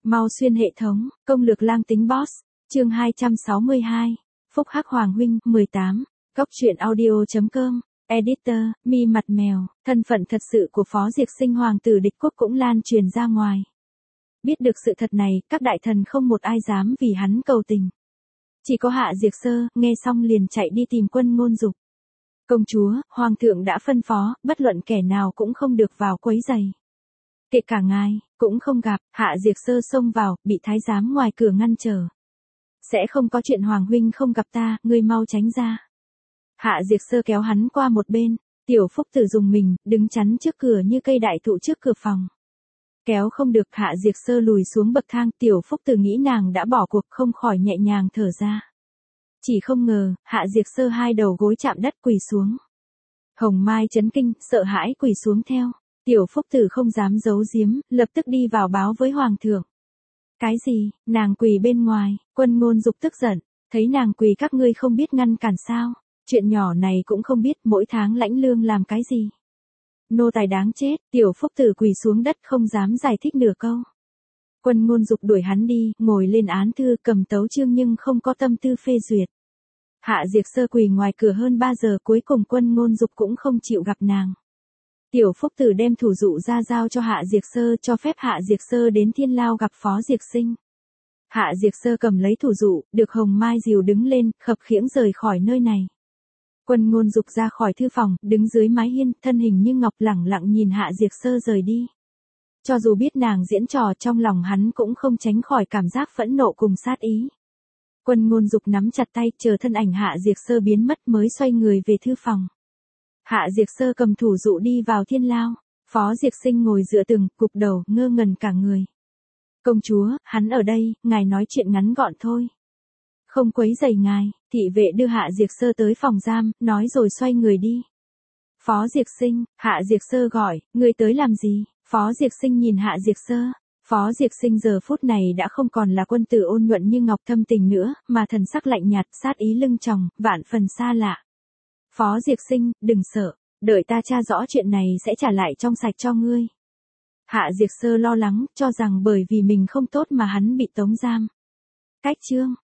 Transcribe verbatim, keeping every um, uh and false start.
Mau xuyên hệ thống, công lược lang tính boss, chương hai trăm sáu mươi hai, Phúc Hắc Hoàng huynh, mười tám, Cốc truyện audio.com, Editor, Mi Mặt Mèo, thân phận thật sự của Phó Diệt Sinh hoàng tử địch quốc cũng lan truyền ra ngoài. Biết được sự thật này, các đại thần không một ai dám vì hắn cầu tình. Chỉ có Hạ Diệt Sơ, nghe xong liền chạy đi tìm Quân Ngôn Dục. Công chúa, hoàng thượng đã phân phó, bất luận kẻ nào cũng không được vào quấy rầy. Kể cả ngài, cũng không gặp. Hạ Diệt Sơ xông vào, bị thái giám ngoài cửa ngăn trở. Sẽ không có chuyện hoàng huynh không gặp ta, ngươi mau tránh ra. Hạ Diệt Sơ kéo hắn qua một bên, Tiểu Phúc Tử dùng mình, đứng chắn trước cửa như cây đại thụ trước cửa phòng. Kéo không được, Hạ Diệt Sơ lùi xuống bậc thang, Tiểu Phúc Tử nghĩ nàng đã bỏ cuộc, không khỏi nhẹ nhàng thở ra. Chỉ không ngờ, Hạ Diệt Sơ hai đầu gối chạm đất quỳ xuống. Hồng Mai chấn kinh, sợ hãi quỳ xuống theo. Tiểu Phúc Tử không dám giấu giếm, lập tức đi vào báo với hoàng thượng. Cái gì, nàng quỳ bên ngoài, Quân Ngôn Dục tức giận, thấy nàng quỳ các ngươi không biết ngăn cản sao, chuyện nhỏ này cũng không biết, mỗi tháng lãnh lương làm cái gì. Nô tài đáng chết, Tiểu Phúc Tử quỳ xuống đất không dám giải thích nửa câu. Quân Ngôn Dục đuổi hắn đi, ngồi lên án thư cầm tấu chương nhưng không có tâm tư phê duyệt. Hạ Diệt Sơ quỳ ngoài cửa hơn ba giờ, cuối cùng Quân Ngôn Dục cũng không chịu gặp nàng. Tiểu Phúc Tử đem thủ dụ ra giao cho Hạ Diệt Sơ, cho phép Hạ Diệt Sơ đến Thiên Lao gặp Phó Diệt Sinh. Hạ Diệt Sơ cầm lấy thủ dụ, được Hồng Mai dìu đứng lên, khập khiễng rời khỏi nơi này. Quân Ngôn Dục ra khỏi thư phòng, đứng dưới mái hiên, thân hình như ngọc, lẳng lặng nhìn Hạ Diệt Sơ rời đi. Cho dù biết nàng diễn trò, trong lòng hắn cũng không tránh khỏi cảm giác phẫn nộ cùng sát ý. Quân Ngôn Dục nắm chặt tay, chờ thân ảnh Hạ Diệt Sơ biến mất mới xoay người về thư phòng. Hạ Diệt Sơ cầm thủ dụ đi vào Thiên Lao, Phó Diệt Sinh ngồi dựa tường, cụp đầu, ngơ ngẩn cả người. Công chúa, hắn ở đây, ngài nói chuyện ngắn gọn thôi. Không quấy rầy ngài. Thị vệ đưa Hạ Diệt Sơ tới phòng giam, nói rồi xoay người đi. Phó Diệt Sinh, Hạ Diệt Sơ gọi, ngươi tới làm gì? Phó Diệt Sinh nhìn Hạ Diệt Sơ. Phó Diệt Sinh giờ phút này đã không còn là quân tử ôn nhuận như ngọc thâm tình nữa, mà thần sắc lạnh nhạt, sát ý lưng tròng, vạn phần xa lạ. Phó Diệt Sinh, đừng sợ, đợi ta tra rõ chuyện này sẽ trả lại trong sạch cho ngươi. Hạ Diệt Sơ lo lắng, cho rằng bởi vì mình không tốt mà hắn bị tống giam. Cách chương,